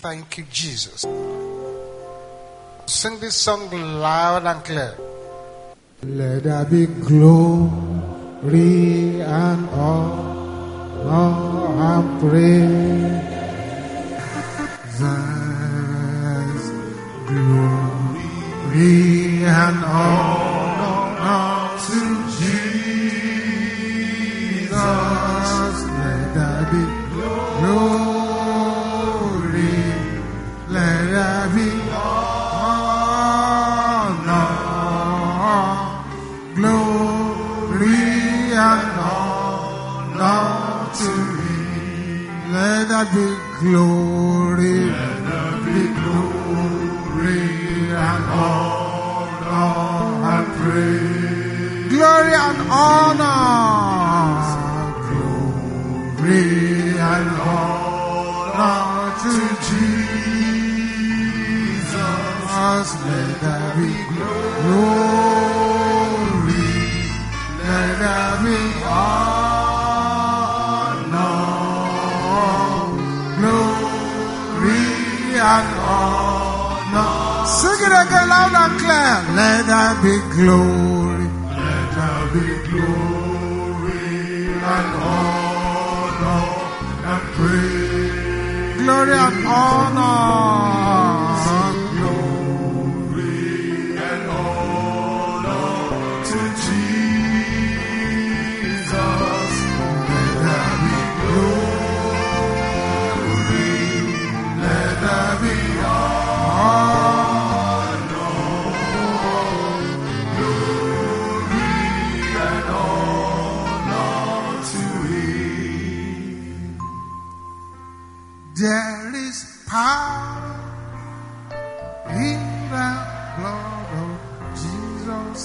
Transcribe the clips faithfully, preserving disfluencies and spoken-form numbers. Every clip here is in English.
Thank you, Jesus. Sing this song loud and clear. Let there be glory and honor and praise. There's glory and honor to Jesus. Let there be glory. Let there be honor. Glory and honor to Him. Let there be glory. Let there be glory and honor and praise. Glory and honor. Glory and honor to Jesus. Let there be glory. Let there be honor. Glory and honor. Sing it again loud and clear. Let there be glory. Let there be glory and honor and praise. Glory and honor. Glory and honor to Jesus. Let there be glory. Let there be honor. Glory and honor to Him. There is power in the blood of Jesus.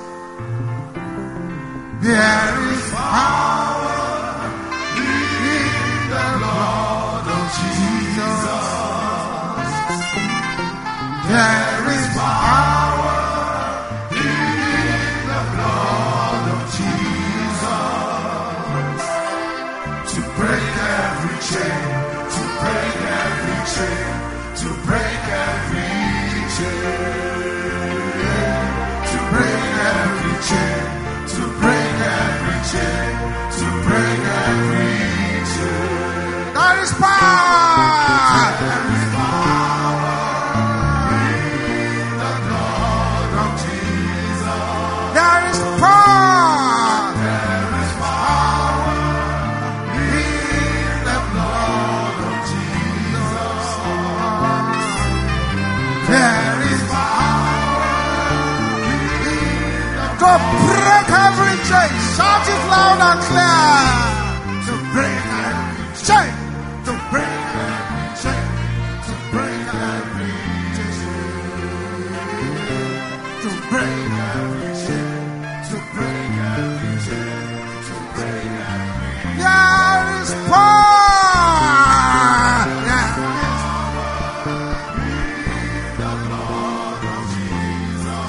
There is power in the blood of Jesus. There is power in the blood of Jesus to break every chain, to break every chain, to break every chain, to break every chain, to break every chain, to break every chain. That is power. There is power in the blood of Jesus. There is power. There is power in the blood of Jesus. There is power to break every chain. Shout it loud and clear. To break every chain. To break every chain. To break every chain. To break every chain. To break every chain. To break every chain. There is power. There is power in the blood of Jesus.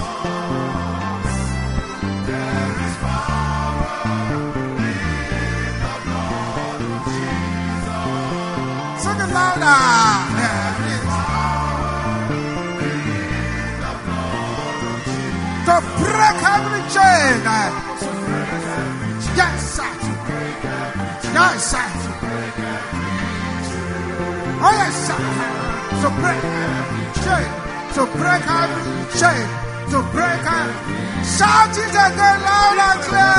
There is power in the blood of Jesus. Sing it louder. There is power in the blood of Jesus. To break every chain. To break every chain. Yes, sir. To break every chain. Yes, sir. To break every chain. Oh, yes, sir. To break every chain. To break every chain. To break every. Shout it again loud and clear.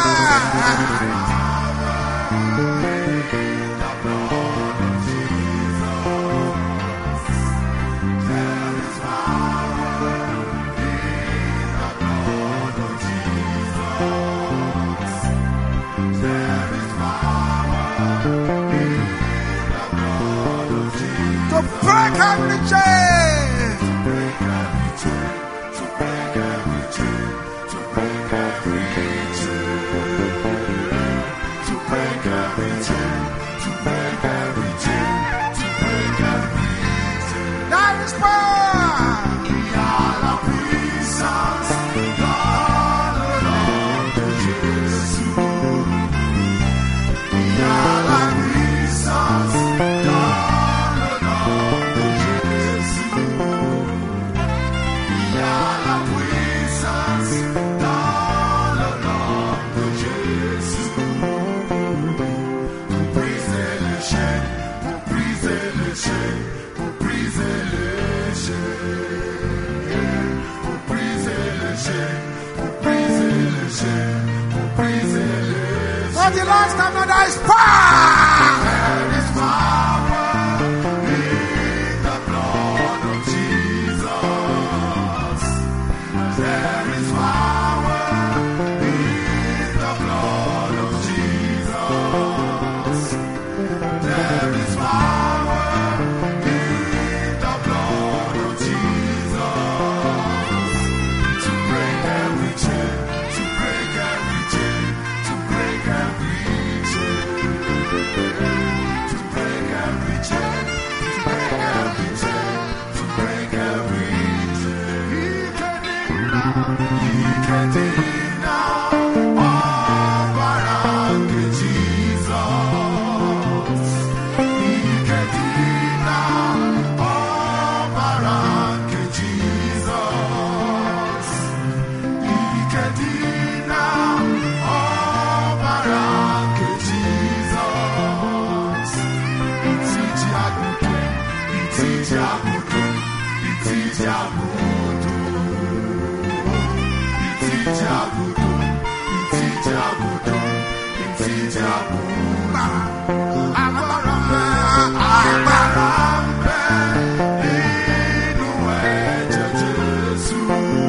To break every chain. To break every chain. To break every chain. To break every chain. To break every chain. To break every chain. That is power. All of Jesus. God alone to Jesus. All of Jesus. God alone. For the last time, now there is power. There is power in the blood of Jesus. There is power in the blood of Jesus. There is power in the blood of Jesus to break every chain, to break every chain, to break every chain, to break every chain, to break every chain, to break every chain. He can now, Obarange Jesus. He can now, Obarange Jesus. He can now, Obarange Jesus. It's Jagudu, it's Jagudu, it's Jagudu. It's Jagudu, it's Jagudu, it's Jagudu. Agbára, agbára ń bẹ nínú ẹ̀jẹ̀ Jésù.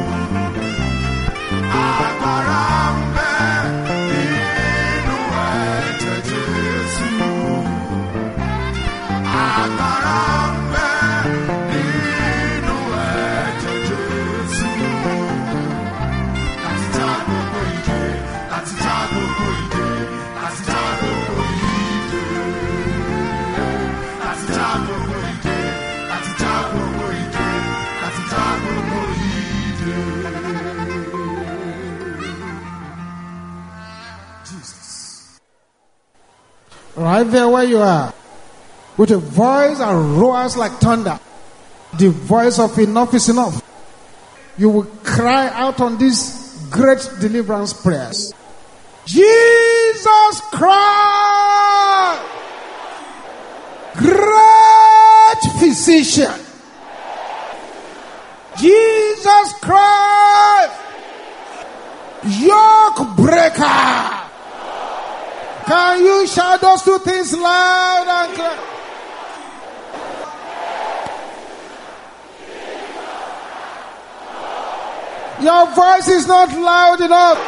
Agbára ń bẹ nínú ẹ̀jẹ̀ Jésù. Agbára ń bẹ nínú ẹ̀jẹ̀ Jésù. Láti já gbogbo ìdè, láti já gbogbo ìdè, láti já gbogbo ìdè. Láti já gbogbo ìdè, láti já gbogbo ìdè, láti já gbogbo ìdè. Jesus. Right there where you are, with a voice that roars like thunder, the voice of enough is enough. You will cry out on these great deliverance prayers. Jesus Christ, great physician. Jesus Christ, yoke breaker. Can you shout those two things loud and clear? Your voice is not loud enough.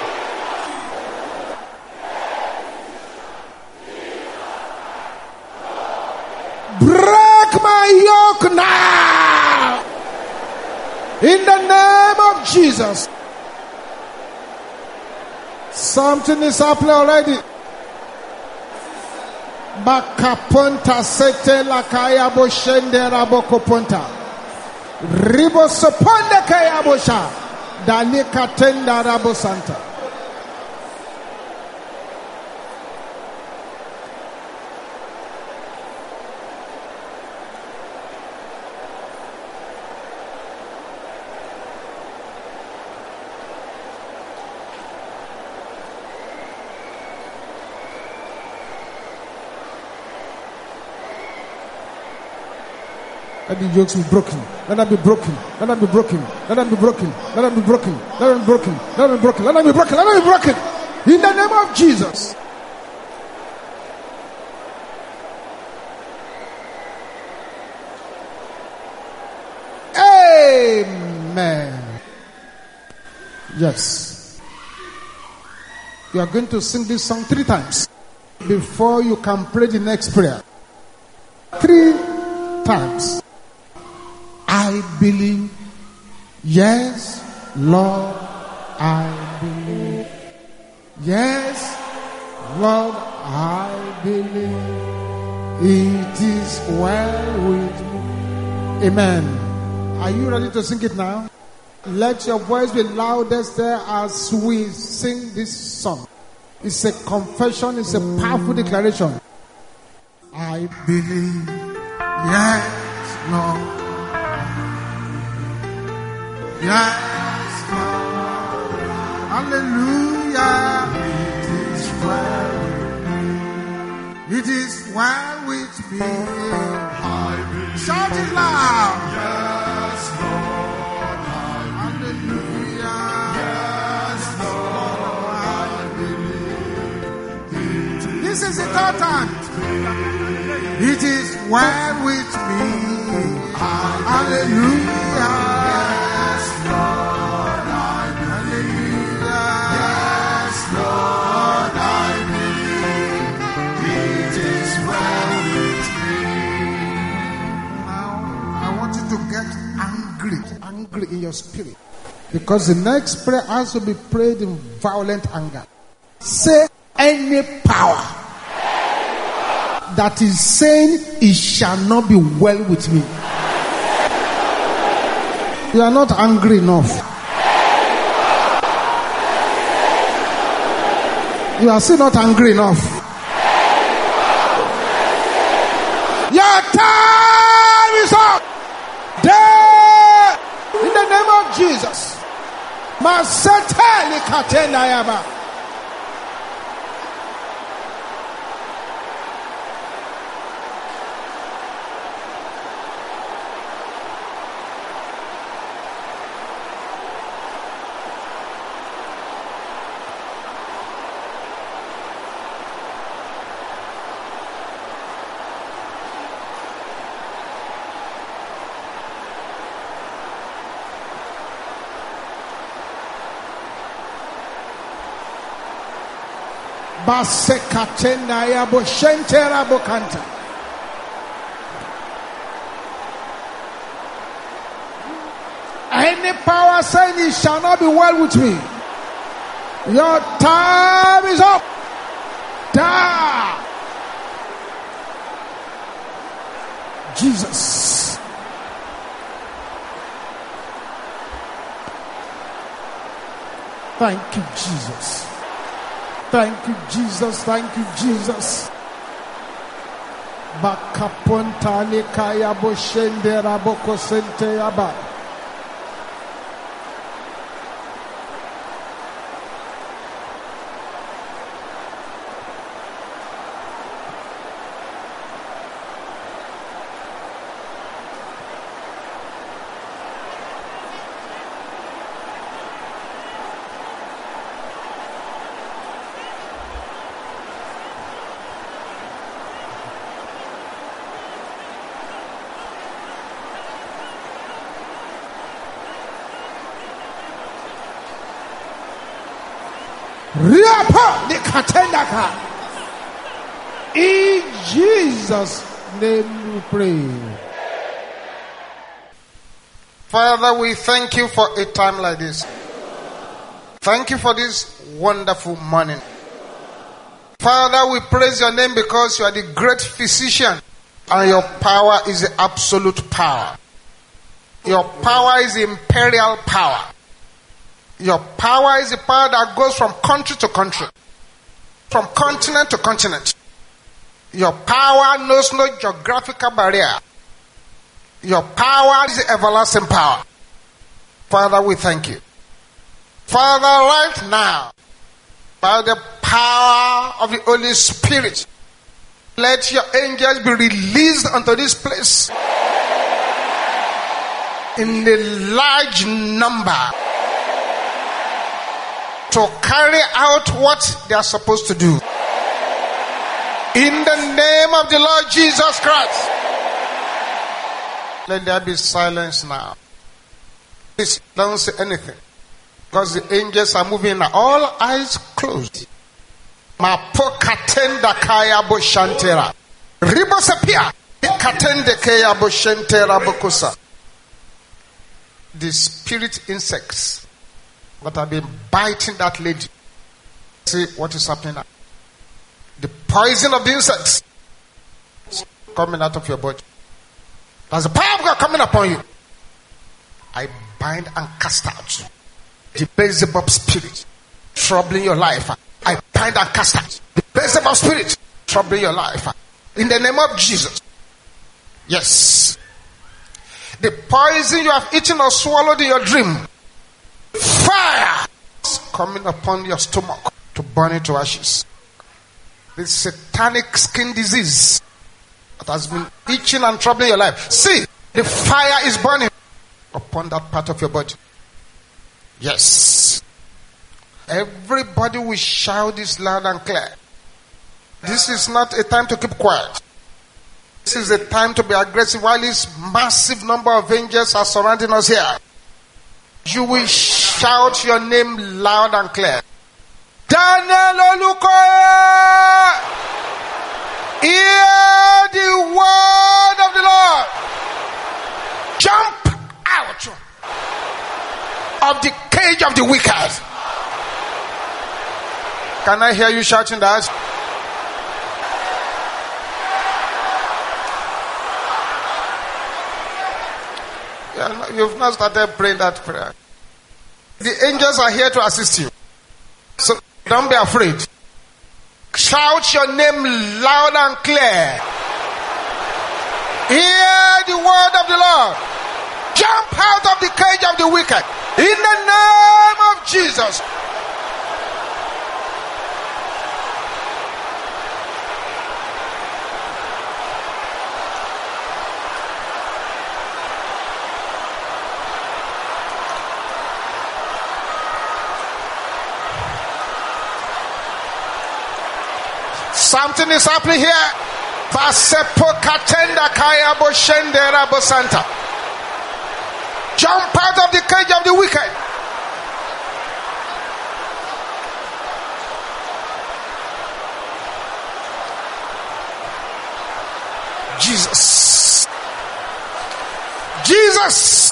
Break my yoke now. In the name of Jesus. Something is happening already. Bakaponta sete lakaya boshende raboko ponta. Ribo soponde kaya bosha. Dalika tenda rabo santa. Let the yokes be broken. Let them be broken. Let them be broken. Let them be broken. Let them be broken. Let them be broken. Let them be broken. Let them be broken. Let them be broken. In the name of Jesus. Amen. Yes. You are going to sing this song three times before you can pray the next prayer. Three times. I believe. Yes, Lord, I believe. Yes, Lord, I believe. It is well with me. Amen. Are you ready to sing it now? Let your voice be loudest there as we sing this song. It's a confession, it's a powerful declaration. I believe. Yes, Lord. Yes, Lord. Hallelujah. It is well. It is well with me. I believe. Shout it loud. Yes, Lord, I Hallelujah. Yes, Lord, I believe. This is the third time. It is well with me. Hallelujah. Yes, Lord, I Hallelujah. Yes, Lord, I believe. It is well with me. Now, I want you to get angry, angry in your spirit. Because the next prayer has to be prayed in violent anger. Say any power that is saying it shall not be well with me. You are not angry enough. You are still not angry enough. Your time is up. There, in the name of Jesus. Maseteli katena yaba. Basekatena yabo shentera bokanta. Any power saying it shall not be well with me. Your time is up. Da. Jesus. Thank you, Jesus. Thank you, Jesus. Thank you, Jesus. Bakaponta nikaya boshende raboko sente yaba. In Jesus' name we pray. Father, we thank you for a time like this. Thank you for this wonderful morning. Father, we praise your name because you are the great physician and your power is the absolute power. Your power is the imperial power. Your power is the power that goes from country to country, from continent to continent. Your power knows no geographical barrier. Your power is the everlasting power. Father, we thank you. Father, right now, by the power of the Holy Spirit, let your angels be released unto this place in a large number to carry out what they are supposed to do. In the name of the Lord Jesus Christ, let there be silence now. Please don't say anything, because the angels are moving now. All eyes closed. Mapokatenda kaya boshantera. Ribosapia. Katende kaya boshantera bokusa. The spirit insects that have been biting that lady. See what is happening now. The poison of the insects is coming out of your body. There's the power of God coming upon you. I bind and cast out the Beelzebub spirit troubling your life. I bind and cast out the Beelzebub spirit troubling your life. In the name of Jesus. Yes. The poison you have eaten or swallowed in your dream, fire is coming upon your stomach to burn it to ashes. The satanic skin disease that has been itching and troubling your life. See, the fire is burning upon that part of your body. Yes. Everybody will shout this loud and clear. This is not a time to keep quiet. This is a time to be aggressive while this massive number of angels are surrounding us here. You will shout your name loud and clear. Daniel Olukoya, hear the word of the Lord. Jump out of the cage of the wicked. Can I hear you shouting that? You've not started praying that prayer. The angels are here to assist you. So don't be afraid. Shout your name loud and clear. Hear the word of the Lord. Jump out of the cage of the wicked. In the name of Jesus. Something is happening here. Jump out of the cage of the wicked. Jesus. Jesus.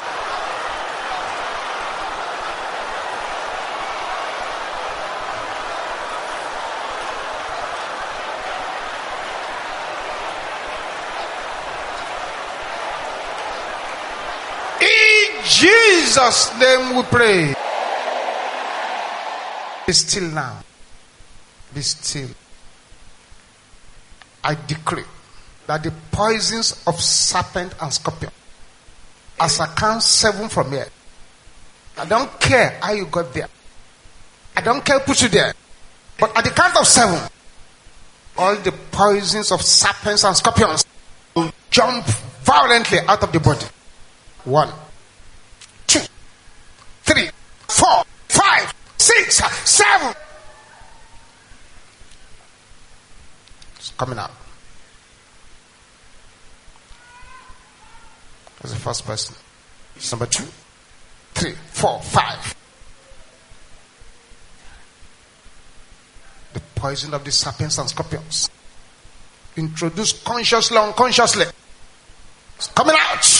Jesus' name we pray. Be still now. Be still. I decree that the poisons of serpent and scorpion, as I count seven from here, I don't care how you got there. I don't care who put you there. But at the count of seven, all the poisons of serpents and scorpions will jump violently out of the body. One. Three, four, five, six, seven. It's coming out. That's the first person. Number two, three, four, five. The poison of the serpents and scorpions. Introduced consciously, unconsciously. It's coming out.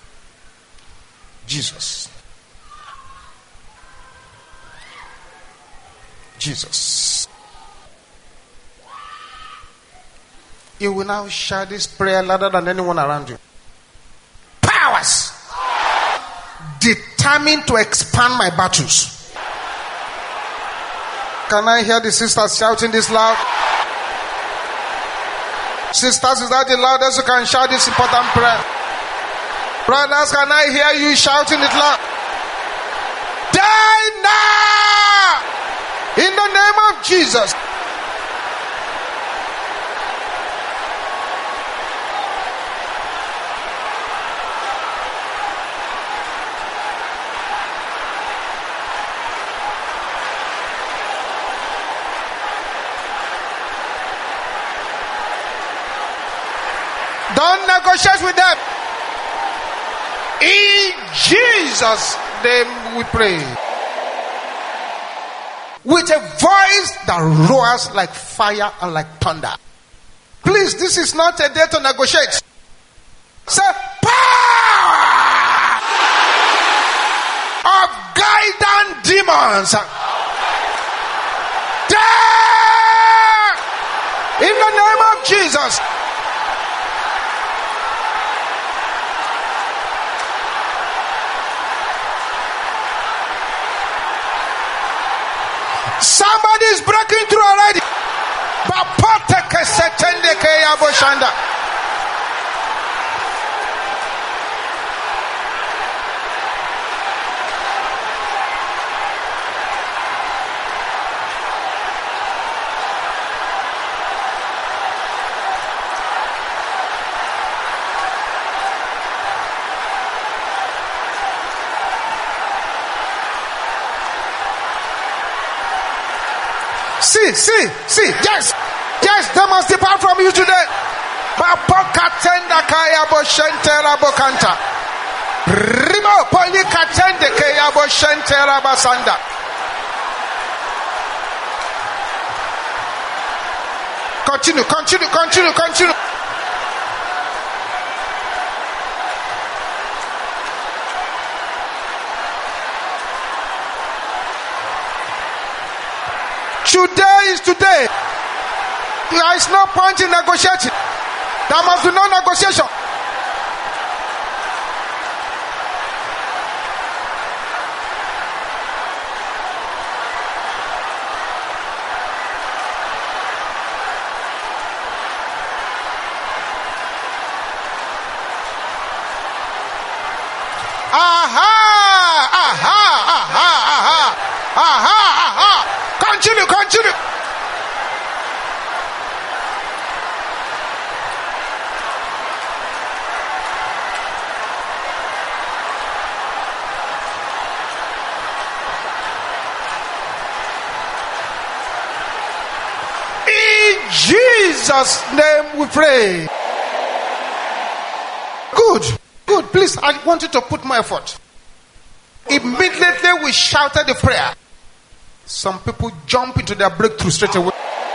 Jesus. Jesus. You will now shout this prayer louder than anyone around you. Powers determined to expand my battles. Can I hear the sisters shouting this loud? Sisters, is that the loudest you can shout this important prayer? Brothers, can I hear you shouting it loud? Die now! In the name of Jesus. Don't negotiate with them. In Jesus' name we pray. With a voice that roars like fire and like thunder. Please, this is not a day to negotiate. Say, power of guiding demons. Die in the name of Jesus. Somebody is breaking through already. See, see, see. Yes, yes, they must depart from you today. Bapokatenda kaya boshentera bokanta. Rimo polikatende kaya boshentera basanda. Continue, continue, continue, continue. Today is today. There is no point in negotiating. There must be no negotiation. Aha! Aha! Aha! Aha! Aha! Aha! Continue, continue. In Jesus' name we pray. Good, good. Please, I want you to put more effort. Immediately we shouted the prayer. Some people jump into their breakthrough straight away.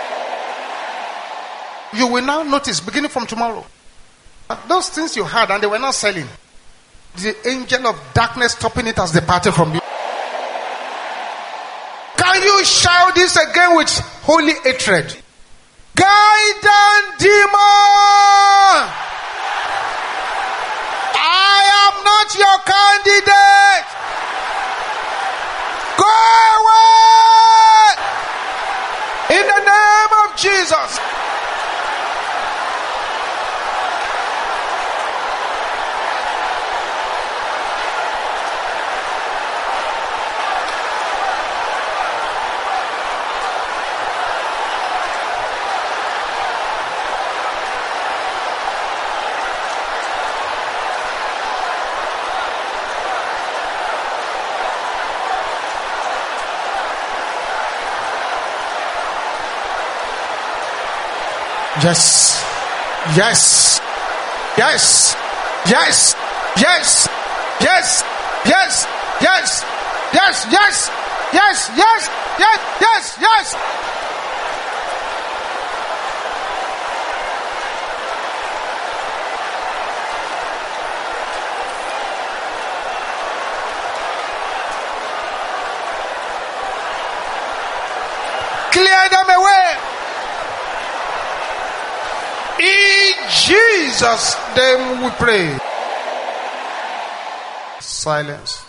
You will now notice, beginning from tomorrow, that those things you had and they were not selling, the angel of darkness stopping it has departed from you. Can you shout this again with holy hatred? Guidance demon! I am not your candidate! Go away! In the name of Jesus. Yes, yes, yes, yes, yes, yes, yes, yes, yes, yes, yes, yes, yes, yes, yes. Clear them away. In Jesus' name we pray. Silence.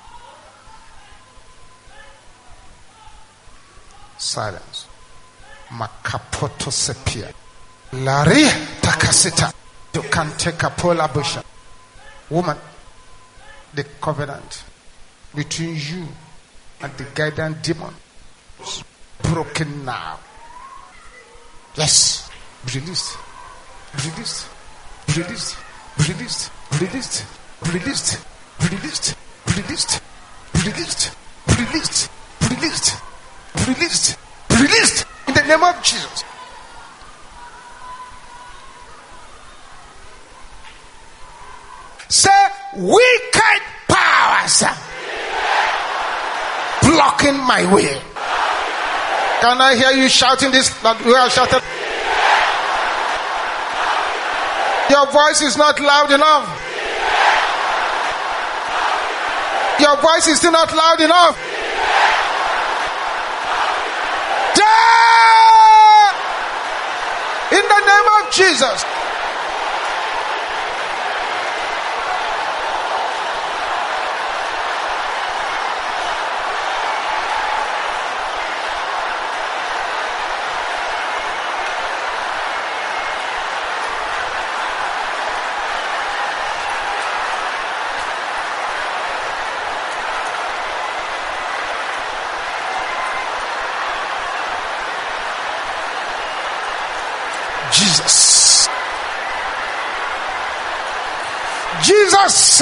Silence. Makapoto sepia. Lari takasita. You can take a polar bush. Woman, the covenant between you and the guidance demon is broken now. Yes. Released. Released, released, released, released, released, released, released, released, released, released, released, released in the name of Jesus. Say, wicked powers blocking my way. Can I hear you shouting this? That we are shouting. Your voice is not loud enough. Your voice is still not loud enough. Die! In the name of Jesus. Jesus. Jesus.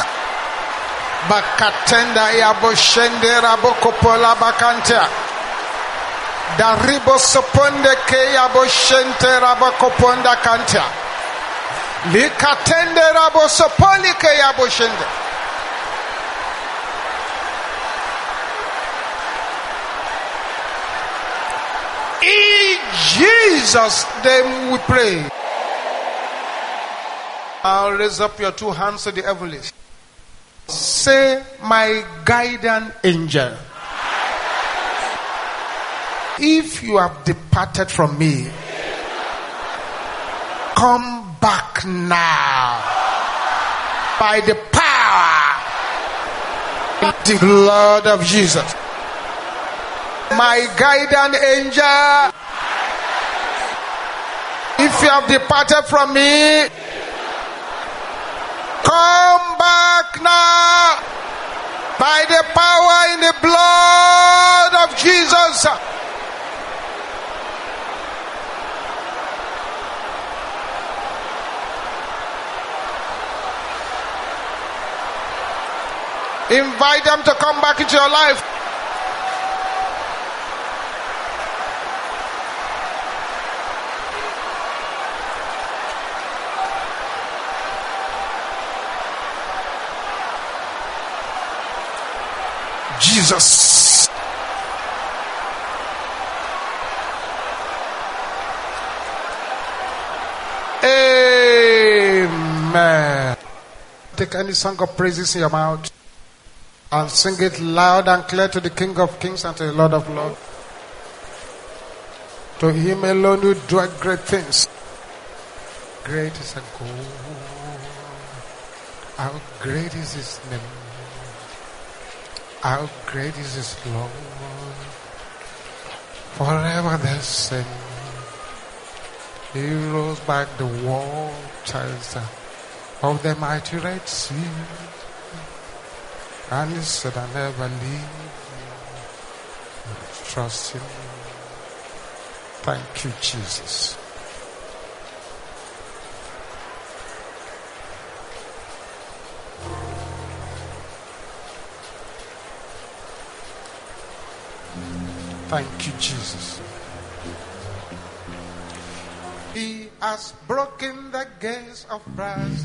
Bakatenda ya boshende rabokopola bakanta. Daribo soponde ke yabo shente rabo koponda kantia. Likatende rabo sopoli ke yabo shente. In Jesus' name we pray. Now raise up your two hands to the heavens. Say, my guardian angel, if you have departed from me, come back now by the power of the blood of Jesus. My guardian angel, if you have departed from me, come back now by the power in the blood of Jesus. Invite them to come back into your life. Jesus. Amen. Take any song of praises in your mouth and sing it loud and clear to the King of Kings and to the Lord of Lords. To him alone who doeth great things. Great is a God. How great is his name. How great is his love. Forever the same. He rose back the waters of the mighty Red Sea. And he said, I never leave you. Trust him. Thank you, Jesus. Thank you, Jesus. He has broken the gates of brass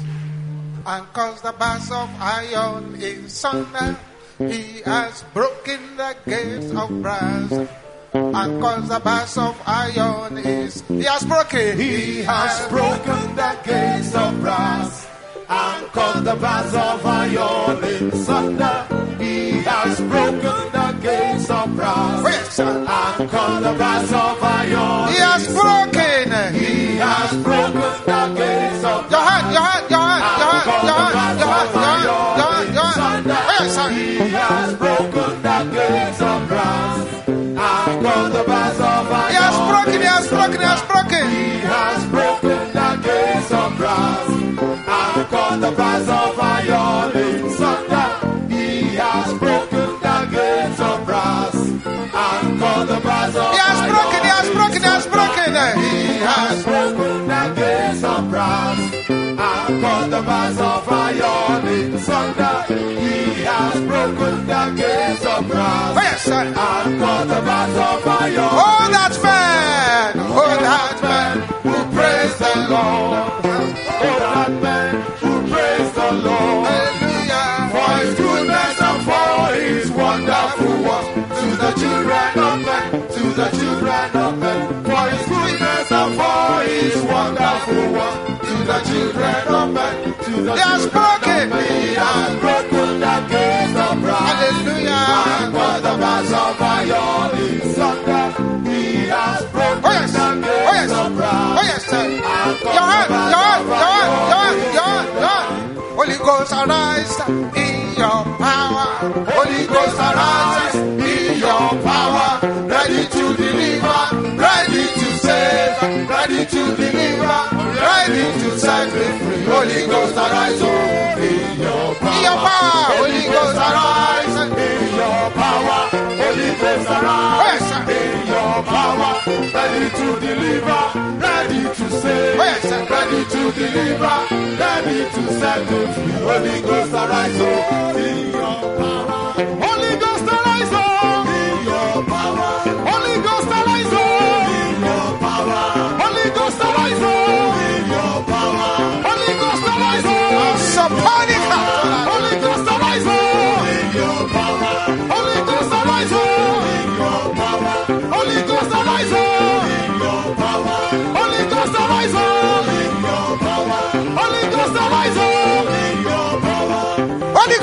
and caused the bars of iron in sunder. He has broken the gates of brass and caused the bars of iron is. He has broken. He has broken the gates of brass and caused the bars of iron in sunder. He has broken the gates of brass Yes, and caused the bars of iron. he has broken. He has broken the gates of Your hand, your hand, your hand, your hand, your hand, your hand, your hand, your hand, your hand. Yes, sir. He has broken the gates of brass and caused the bars of iron. He has broken, he has broken, he has broken. He has broken the gates of brass and caused the bars of iron in sunder. He has broken the gates of brass and caused the bars of He has iron. broken, he has broken, he has broken. He has broken the gates of brass and caused the bars of iron in sunder. He has broken the gates of brass Yes, sir. and caused the bars of iron. Oh, that man, oh, that man. Who praise the Lord? Oh, that man who praise the Lord Hallelujah. for his goodness and for his wonderful works to the children of men, to the children of men, for his goodness and for his wonderful works to the children of men, to the He has children broken. of men. He has broken the gates of brass. Hallelujah. And for the bars of iron in sunder, he has broken Oh, yes. the Oh, gates yes. of brass. Oh, yes, sir. And Your caused hand, the your hand, bars your of hand, your hand, iron your hand, your hand. Holy Ghost arise in your power. Holy Ghost arise in your power. Ready to deliver, ready to save, ready to deliver, ready to set me free. Holy Ghost arise oh, in your power. In your power. Holy Ghost arise in your power. Holy Ghost arise Yes, sir. in your power. Ready to deliver, ready to save, Yes, sir. ready to deliver, ready to set me free. Holy Ghost arise oh, in your power. Holy Ghost arise oh, in your power. Holy Ghost arise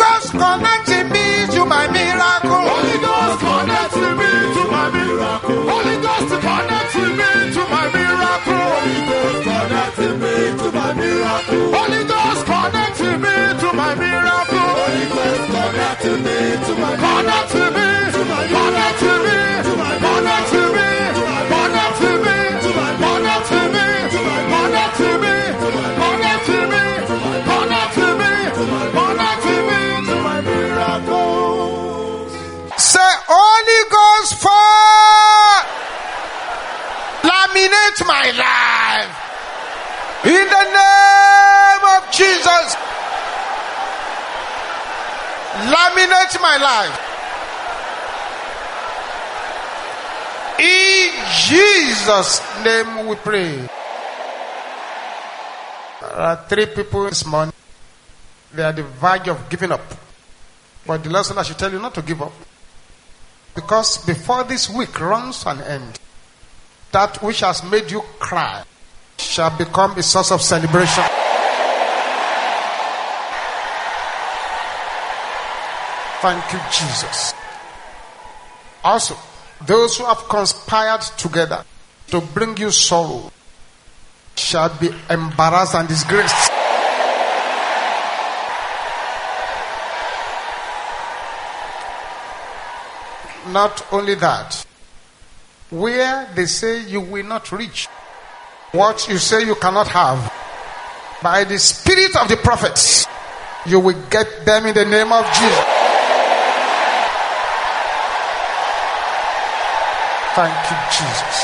Ghost connecting me to my miracle. Holy Ghost connect me to my miracle. Holy Ghost connect me to my miracle. Holy Ghost connect me to my miracle. Holy Ghost connect me to my miracle. Holy Ghost connect me to my connect me to my connect me to my connect me to my connect me to my connect me to my connect me to my connect me to my connect me to my connect me to my miracles. Say, Holy Ghost fire, laminate my life in the name of Jesus. Laminate my life in Jesus' name. We pray. There are three people this morning. They are the verge of giving up, but the Lord said I should tell you not to give up, because before this week runs an end, that which has made you cry shall become a source of celebration. Thank you, Jesus. Also, those who have conspired together to bring you sorrow shall be embarrassed and disgraced. Not only that, where they say you will not reach, what you say you cannot have, by the spirit of the prophets, you will get them in the name of Jesus. Thank you, Jesus.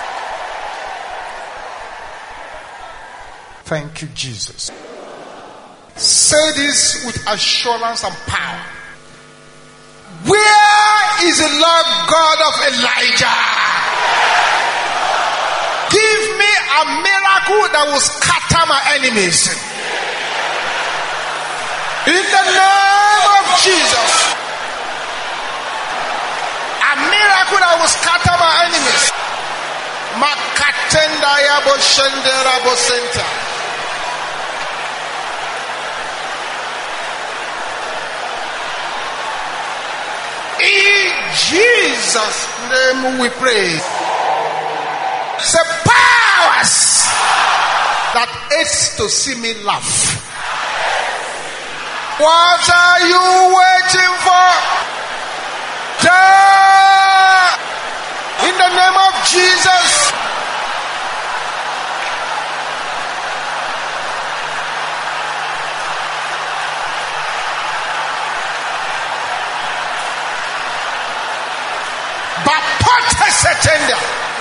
Thank you, Jesus. Say this with assurance and power. Where is the Lord God of Elijah? Give me a miracle that will scatter my enemies. In the name of Jesus. A miracle that will scatter my enemies. Makatenda yabo shendera bo center. In Jesus' name we pray. The powers that hates to see me laugh. What are you waiting for? Die! In the name of Jesus. Bapote setenda.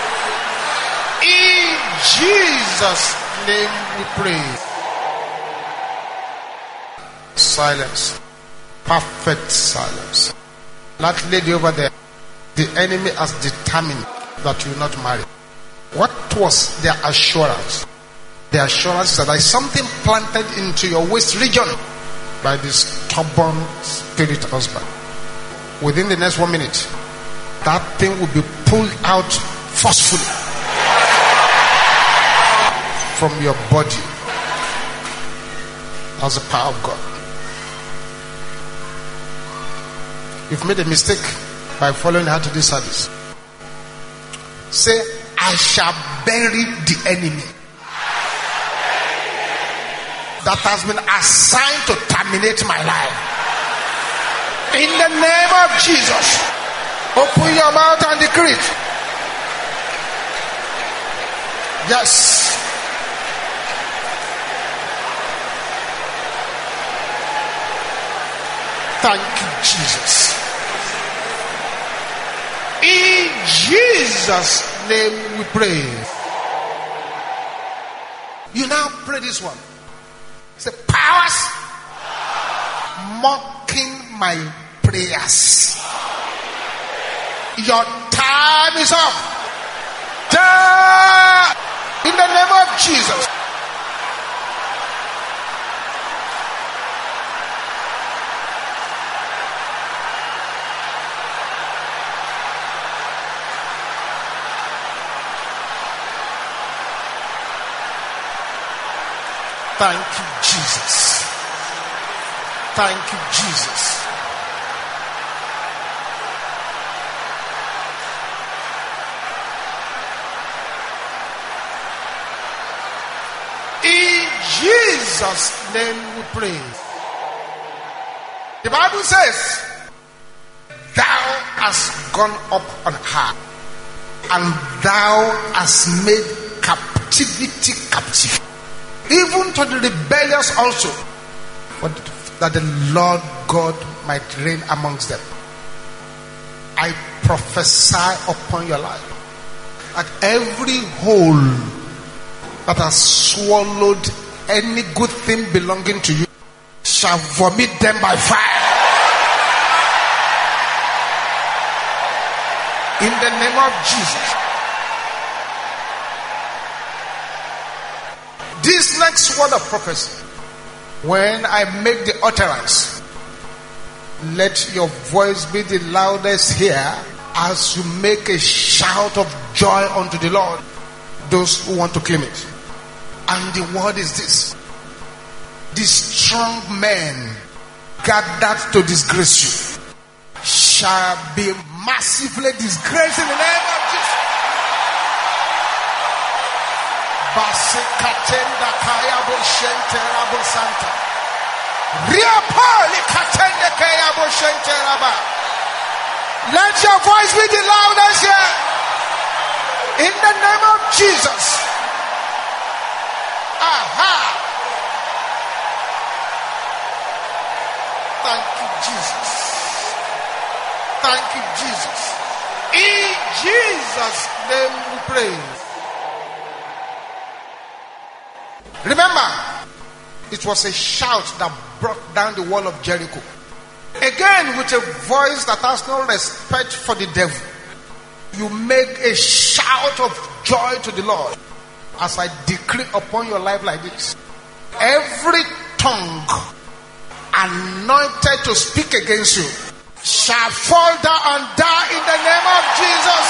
In Jesus' name we pray. Silence. Perfect silence. That lady over there, the enemy has determined that you will not marry. What was their assurance? The assurance that there is something planted into your waist region by this stubborn spirit husband. Within the next one minute, that thing will be pulled out forcefully from your body. That's the power of God. You've made a mistake by following her to this service. Say, I shall bury the enemy that has been assigned to terminate my life. In the name of Jesus, open your mouth and decree it. Yes. Thank you, Jesus. In Jesus' name we pray. You now pray this one. It's the powers mocking my prayers. Your time is up. Die in the name of Jesus. Thank you, Jesus. Thank you, Jesus. Jesus' name we pray. The Bible says, thou hast gone up on high, and thou hast made captivity captive, even to the rebellious also, but that the Lord God might reign amongst them. I prophesy upon your life that every hole that has swallowed any good thing belonging to you shall vomit them by fire. In the name of Jesus. This next word of prophecy, when I make the utterance, let your voice be the loudest here as you make a shout of joy unto the Lord, those who want to claim it. And the word is this: the strong men gathered to disgrace you shall be massively disgraced in the name of Jesus. Basikatenda kaya boshente rabo santa. Riapoli katende kaya boshente raba. Let your voice be the loudest here. In the name of Jesus. Aha. Thank you, Jesus. Thank you, Jesus. In Jesus' name we pray. Remember, it was a shout that brought down the wall of Jericho. Again, with a voice that has no respect for the devil, you make a shout of joy to the Lord as I decree upon your life like this: every tongue anointed to speak against you shall fall down and die in the name of Jesus.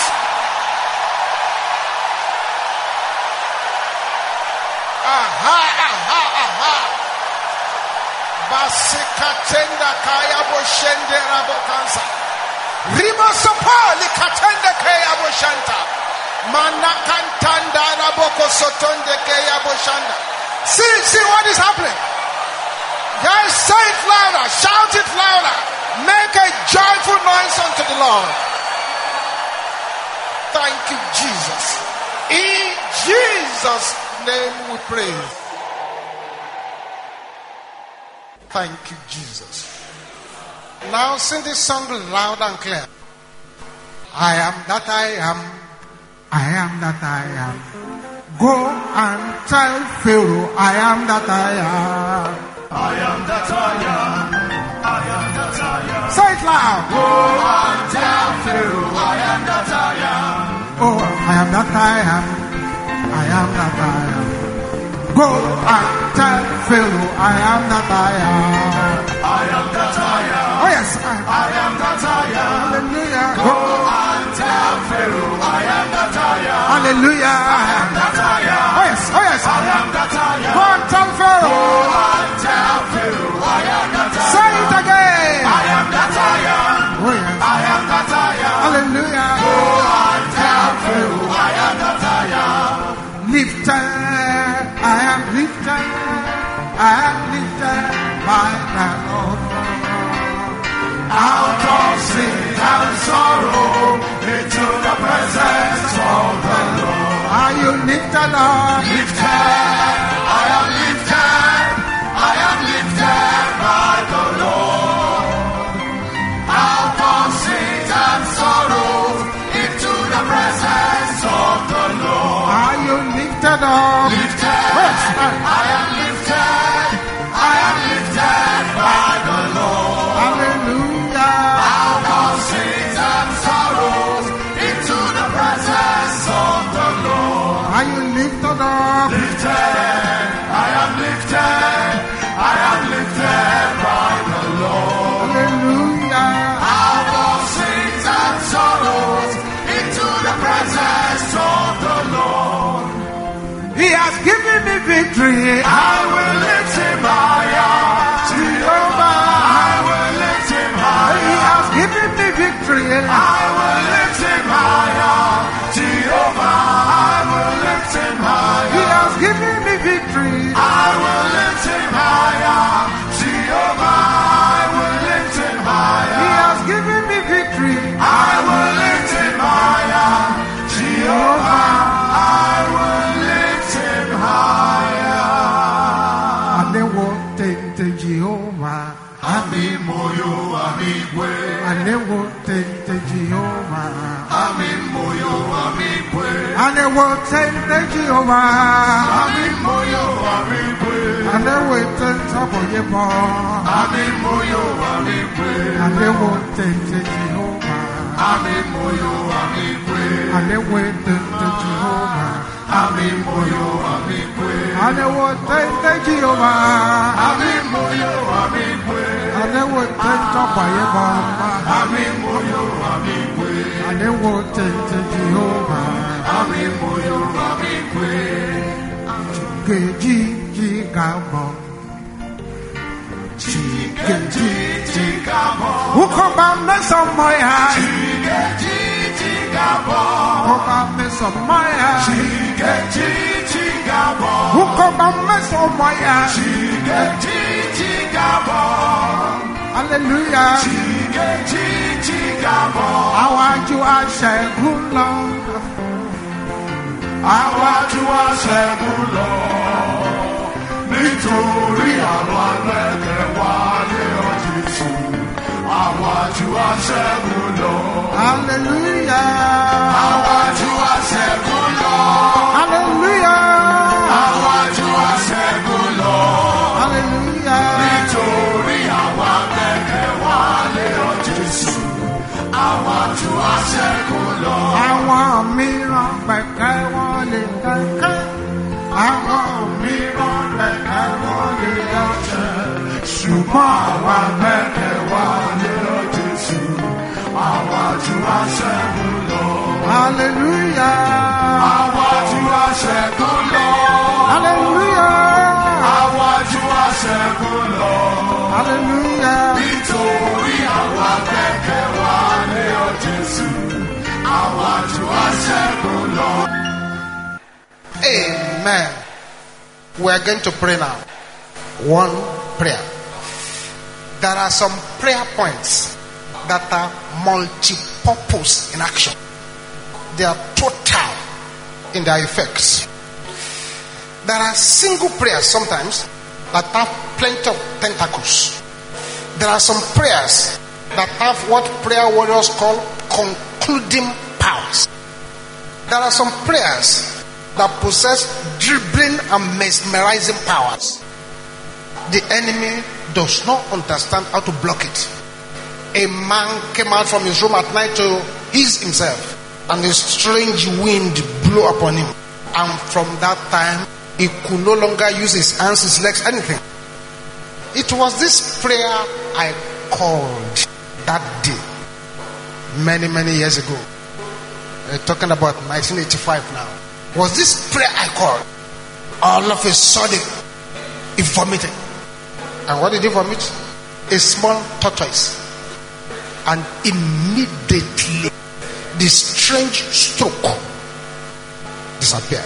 Aha, aha, aha. Basikatenda kaya boshende rabokansa. Riba sopali katende kaya boshanta. Manakantanda raboko sotonde kaya boshanda. See, see what is happening. Guys, say it louder, shout it louder. Make a joyful noise unto the Lord. Thank you, Jesus. In Jesus' name we pray. Thank you, Jesus. Now sing this song loud and clear. I am that I am. I am that I am. Go and tell Pharaoh, I am that I am. I am that I am. I am that I am. Say it loud. Go and tell Pharaoh, I am that I am. Oh, I am that I am. I am that I am. Go and tell Pharaoh, I am that I am. I am that I am. Oh yes, I am. I am that I am. Hallelujah. Go and tell Pharaoh, I am that I am. Hallelujah. I am that I am. Oh yes, oh yes. I am that I am. Go and tell Pharaoh. Go and tell Pharaoh, I am that I am. Say it again. I am that I am. Oh yes. I am that I am. Hallelujah. Go and tell Pharaoh, I am that I am. Lifted, I am lifted, I am lifted by the Lord. Out of sin and sorrow into the presence of the Lord. Are you lifted up? Lifted, I am lifted, I am lifted by the Lord. Out of sin and sorrow into the presence of the Lord. Are you lifted up? Lifted, Yes. I am lifted, I am lifted by the Lord. Hallelujah. Out of sins and sorrows into the presence of the Lord. Are you lifted up? Lifted, I am lifted, I am lifted by the Lord. Hallelujah. Out of sins and sorrows into the presence of the Lord. He has given me victory. I will lift him higher. Jehovah, I will lift him He higher. has given me victory. I will lift him higher. Jehovah, I will lift him He higher. has given me victory. I will lift him amigwe. Anewo tente Jehovah. Amin moyo amigwe. Anewo tente Jehovah. Amin moyo amigwe. Anewo tente Boyebo. Amin moyo amigwe. Anewo tente Jehovah. Amin moyo amigwe. Anewo tente Jehovah. Amin moyo amigwe. Anewo tente Jehovah. Amin moyo amigwe. Anewo tente Boyebo. Amin moyo amigwe. Anewo tente Jehovah. Amin moyo amigwe. Geji Jigabo. Chigeji chigabo. Ukoba mesomoya. Chigeji chigabo. Ukoba mesomoya. Chigeji chigabo. Ukoba mesomoya. Chigeji chigabo. Hallelujah. Chigeji chigabo. Awaju aṣẹ́gun lọ. Àwájú aṣẹ́gun lọ. Nítorí àwọn alẹ́kẹ̀ wá lé ọjọ́ Jésù. Àwájú aṣẹ́gun lọ. Hallelujah. Àwájú aṣẹ́gun lọ. Hallelujah. Àwájú aṣẹ́gun lọ. Hallelujah. Nítorí àwọn alẹ́kẹ̀ wá lé ọjọ́ Jésù. Àwájú aṣẹ́gun lọ. Àwọn mìíràn gbẹ̀kẹ́ wọn lè kẹ́kẹ́. Àwọn mìíràn gbẹ̀kẹ́ wọn lè yọ̀ṣẹ́. Ṣùgbọ́n àwa gbẹ́kẹ̀ wá lé Jésù. Àwájú aṣẹ́gun lọ. Hallelujah. Àwájú aṣẹ́gun lọ. Hallelujah. Àwájú aṣẹ́gun lọ. Hallelujah. Nítorí àwa gbẹ́kẹ̀ wá lé Jésù. Àwájú aṣẹ́gun lọ. Amen. We are going to pray now. One prayer. There are some prayer points that are multi-purpose in action. They are total in their effects. There are single prayers sometimes that have plenty of tentacles. There are some prayers that have what prayer warriors call concluding powers. There are some prayers that possess dribbling and mesmerizing powers. The enemy does not understand how to block it. A man came out from his room at night to ease himself, and a strange wind blew upon him. And from that time, he could no longer use his hands, his legs, anything. It was this prayer I called that day, many, many years ago. We're talking about nineteen eighty-five now. Was this prayer I called? All of a sudden, he vomited. And what did he vomit? A small tortoise. And immediately, the strange stroke disappeared.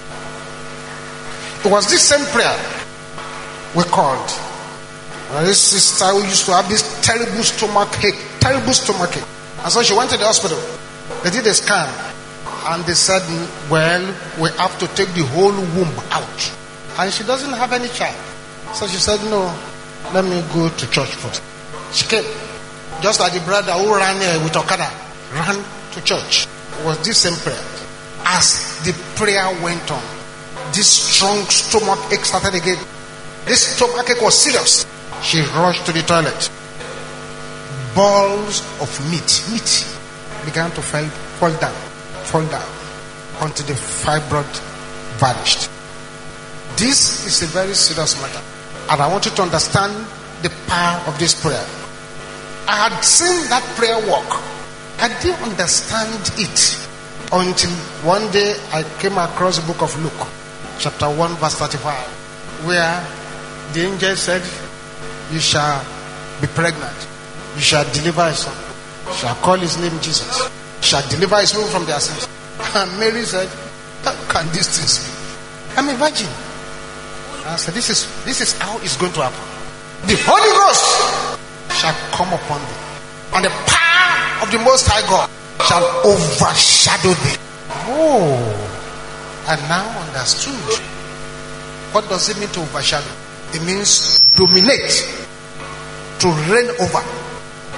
It was this same prayer we called. And this sister who used to have this terrible stomach ache, terrible stomach ache. And so she went to the hospital. They did a scan. And they said, well, we have to take the whole womb out. And she doesn't have any child. So she said, no, let me go to church first. She came. Just like the brother who ran uh, with Okada, ran to church. It was this same prayer. As the prayer went on, this strong stomach ache started again. This stomach ache was serious. She rushed to the toilet. Balls of meat, meat began to fall, fall down, fall down until the fibroid vanished. This is a very serious matter. And I want you to understand the power of this prayer. I had seen that prayer work. I didn't understand it until one day I came across the book of Luke, chapter one, verse thirty-five, where the angel said, you shall be pregnant. You shall deliver a son. You shall call his name Jesus. You shall deliver his people from their sins. And Mary said, how can these things be? I'm a virgin. And I said, this is, this is how it's going to happen. The Holy Ghost shall come upon thee, and the power of the Most High God shall overshadow thee. Oh, I now understood. What does it mean to overshadow? It means dominate, to reign over,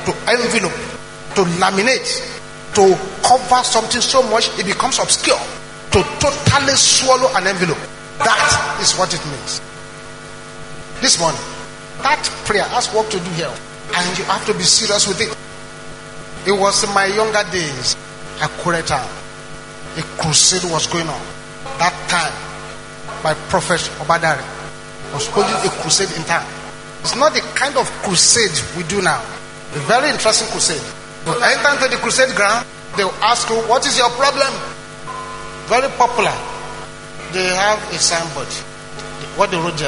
to envelope, to laminate, to cover something so much it becomes obscure, to totally swallow an envelope. That is what it means. This morning, that prayer has work to do here, and you have to be serious with it. It was in my younger days, Akureta, a crusade was going on. That time, my prophet Obadari was holding a crusade in town. It's not the kind of crusade we do now. A very interesting crusade. You enter into the crusade ground, they will ask you, what is your problem? Very popular. They have a signboard. What they wrote there?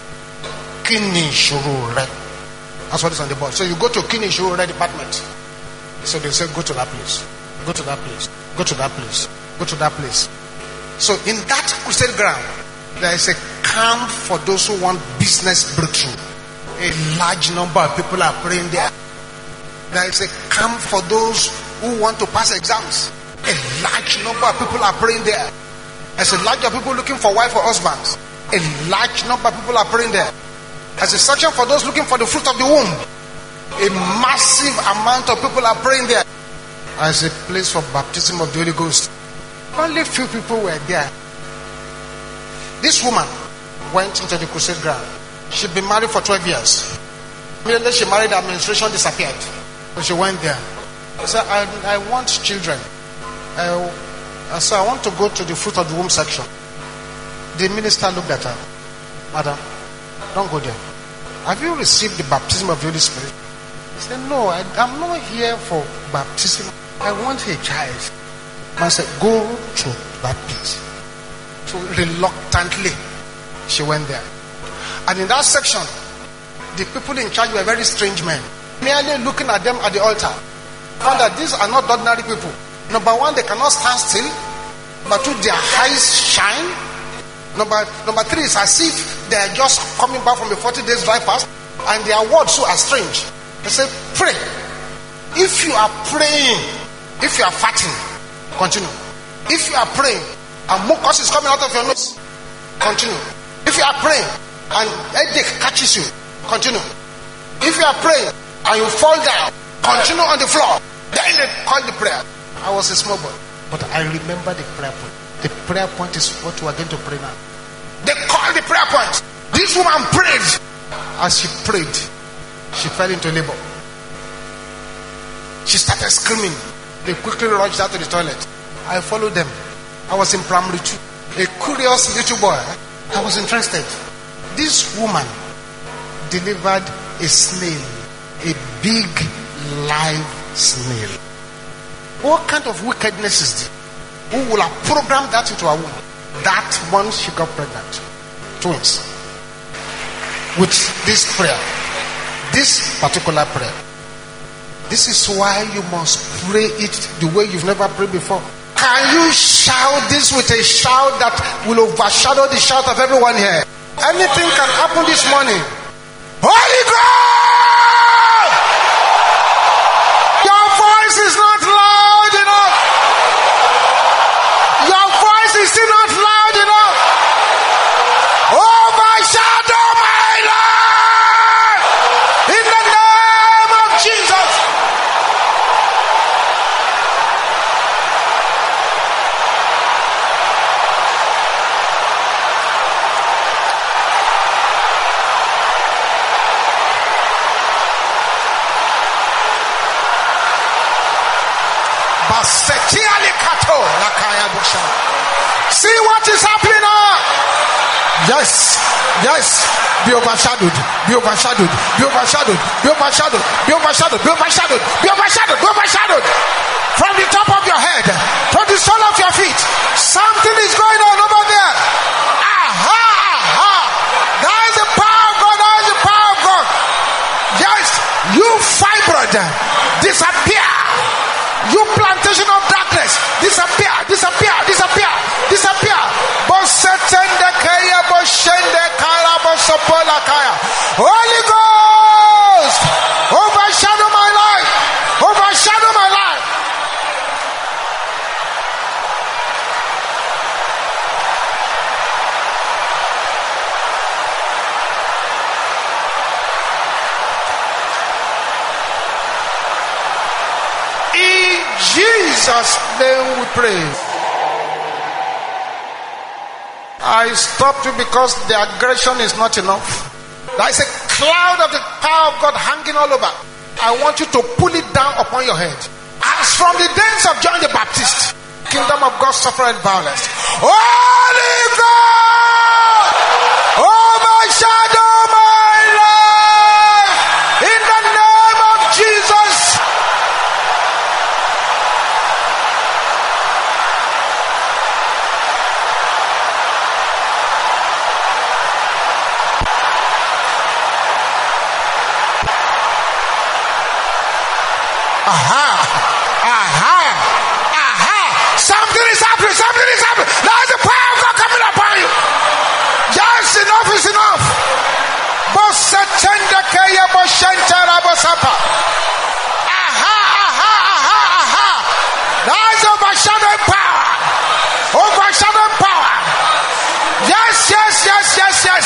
Kini Shurure. That's what is on the board. So you go to Kini Shurure department. So they say, go to that place. Go to that place. Go to that place. Go to that place. So in that crusade ground, there is a camp for those who want business breakthrough. A large number of people are praying there. There is a camp for those who want to pass exams. A large number of people are praying there. There's a large number of people looking for wife or husbands. A large number of people are praying there. There's a section for those looking for the fruit of the womb. A massive amount of people are praying there. As a place for baptism of the Holy Ghost. Only few people were there. This woman went into the crusade ground. She'd been married for twelve years. Immediately she married, the administration disappeared. So she went there. She said, I, I want children. I, I said, I want to go to the fruit of the womb section. The minister looked at her. Madam, don't go there. Have you received the baptism of the Holy Spirit? He said, no, I, I'm not here for baptism. I want a child. I said, go to that place. So reluctantly, she went there. And in that section, the people in charge were very strange men. Merely looking at them at the altar, found that these are not ordinary people. Number one, they cannot stand still. Number two, their eyes shine. Number, number three, is as if they are just coming back from a forty days dry fast, and their words so are strange. They say, pray. If you are praying, if you are fasting, continue. If you are praying and mucus is coming out of your nose, continue. If you are praying and headache catches you, continue. If you are praying and you fall down, continue on the floor. Then they call the prayer. I was a small boy, but I remember the prayer point. The prayer point is what we are going to pray now. They called the prayer point. This woman prayed. As she prayed, she fell into labor. She started screaming. They quickly rushed out to the toilet. I followed them. I was in primary two. A curious little boy. I was interested. This woman delivered a snail. A big live snail. What kind of wickedness is this? Who will have programmed that into a womb? That once she got pregnant. Twins. With this prayer. This particular prayer. This is why you must pray it the way you've never prayed before. Can you shout this with a shout that will overshadow the shout of everyone here? Anything can happen this morning. Holy God! Your voice is not loud enough. Your voice is still not loud enough. Overshadow my life in the name of Jesus. See what is happening now. Yes, yes. Be overshadowed, be overshadowed, be overshadowed, be overshadowed, be overshadowed, be overshadowed, be overshadowed, be overshadowed. From the top of your head, from the sole of your feet, something is going on over there. Aha, aha. That is the power of God, that is the power of God. Yes, you fibroid, disappear. You plantation of darkness, disappear, disappear, disappear, disappear. Holy Ghost, overshadow my life, overshadow my life. Jesus' name we pray. I stopped you because the aggression is not enough. There is a cloud of the power of God hanging all over. I want you to pull it down upon your head. As from the days of John the Baptist, kingdom of God suffered violence. Holy God, overshadow my life in the name of Jesus. Aha! Aha! Aha! Something is happening! Something is happening! There is the power of God coming upon you! Yes, enough is enough! Aha! Aha! Aha! Aha! There is overshadowing power! Overshadowing power! Yes, yes, yes, yes, yes!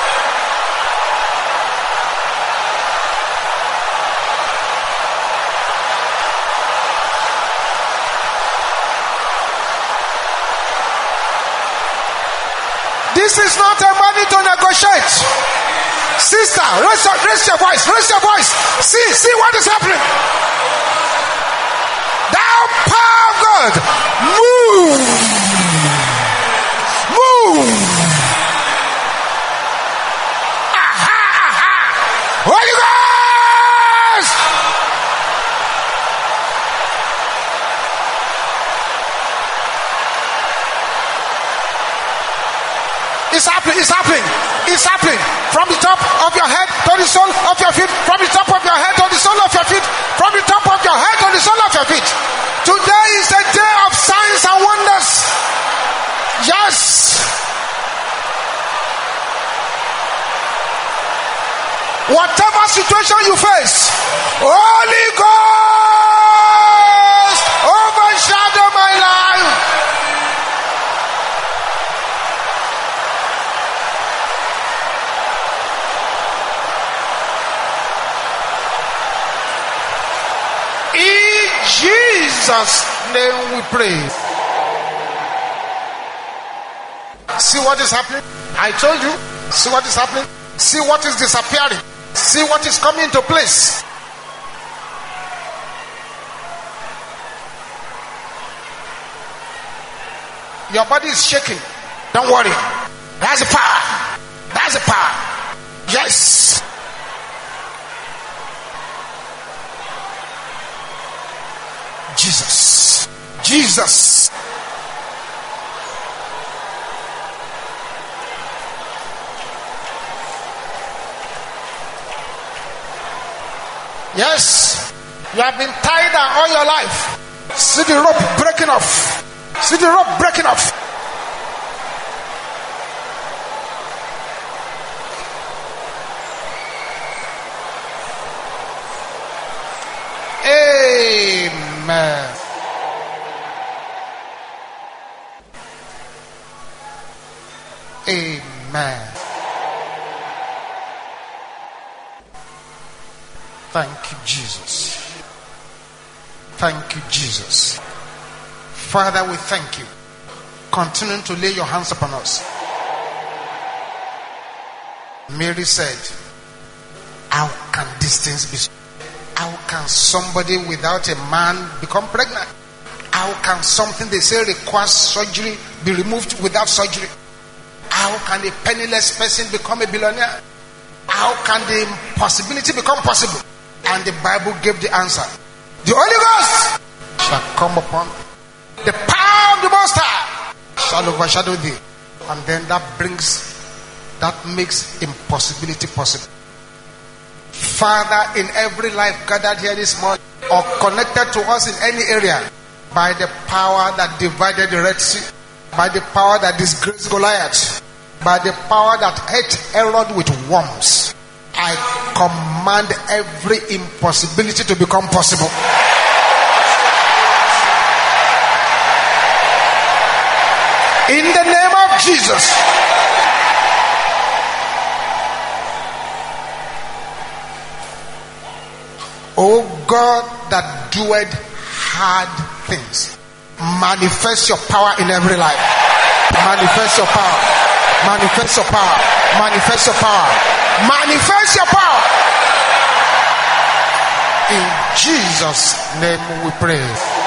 This is not a money to negotiate. Sister, raise your, raise your voice, raise your voice. See, see what is happening. Thou power of God, move. Move. Aha, aha. Holy Ghost. It's happening, it's happening, it's happening. From the top of your head to the sole of your feet. From the top of your head to the sole of your feet. From the top of your head to the sole of your feet. Today is a day of signs and wonders. Yes. Whatever situation you face, Holy Ghost, overshadow my life. In Jesus' name we pray. See what is happening? I told you. See what is happening? See what is disappearing? See what is coming into place? Your body is shaking. Don't worry. That's the power. That's the power. Yes. Jesus. Jesus. Yes. You have been tied down all your life. See the rope breaking off. See the rope breaking off. Amen. Amen. Thank you, Jesus. Thank you, Jesus. Father, we thank you. Continue to lay your hands upon us. Mary said, how can these things be? How can somebody without a man become pregnant? How can something they say requires surgery be removed without surgery? How can a penniless person become a billionaire? How can the impossibility become possible? And the Bible gave the answer. The Holy Ghost shall come upon thee. The power of the Most High shall overshadow thee. And then that brings, that makes impossibility possible. Father, in every life gathered here this morning or connected to us in any area, by the power that divided the Red Sea, by the power that disgraced Goliath, by the power that ate Herod with worms, I command every impossibility to become possible. In the name of Jesus. O God that doeth hard things. Manifest your power in every life. Manifest your power. Manifest your power. Manifest your power. Manifest your power. In Jesus' name we pray.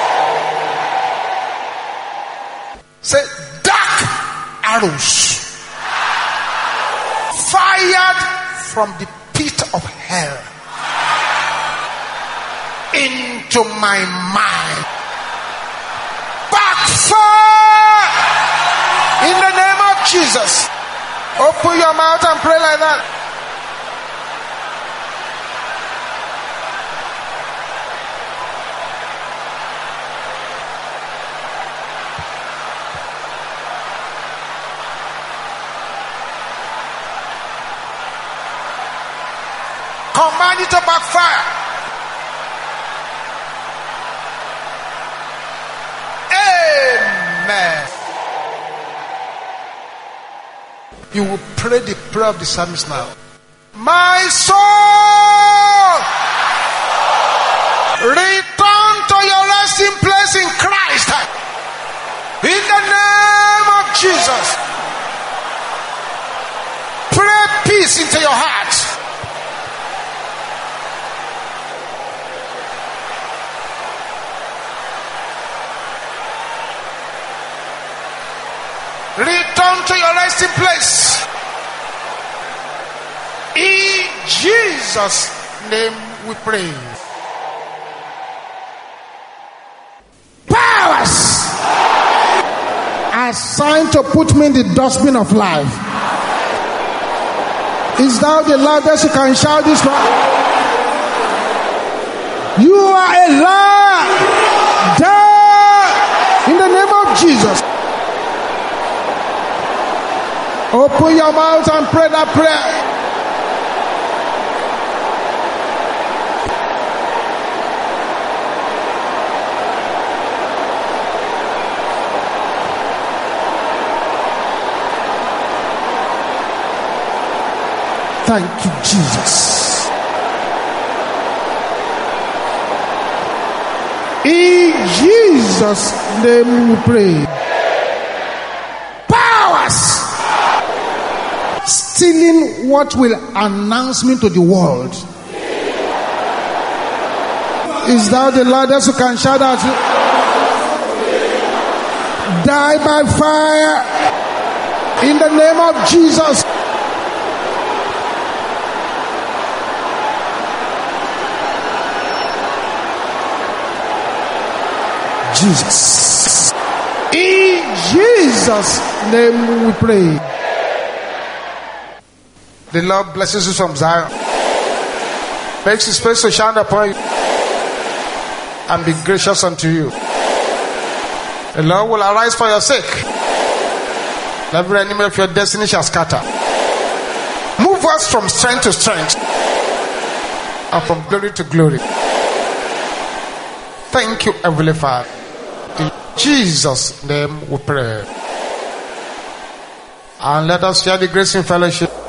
Say, dark arrows fired from the pit of hell into my mind. Backfire in the name of Jesus. Open your mouth and pray like that. Command it to backfire. Amen. You will pray the prayer of the psalmist now. My soul, return to your resting place in Christ. In the name of Jesus. Pray peace into your heart. Return to your resting place. In Jesus' name we pray. Powers assigned to put me in the dustbin of life. Is thou the loudest you can shout this one? You are a liar. Die in the name of Jesus. Open your mouth and pray that prayer. Thank you, Jesus. In Jesus' name we pray. Powers stealing what will announce me to the world. Is thou the loudest who can shout out? Die by fire in the name of Jesus. Jesus. In Jesus' name we pray. The Lord blesses you from Zion, makes his face to shine upon you, and be gracious unto you. The Lord will arise for your sake. Every enemy of your destiny shall scatter. Move us from strength to strength, and from glory to glory. Thank you, Heavenly Father. In Jesus' name we pray. And let us share the grace in fellowship.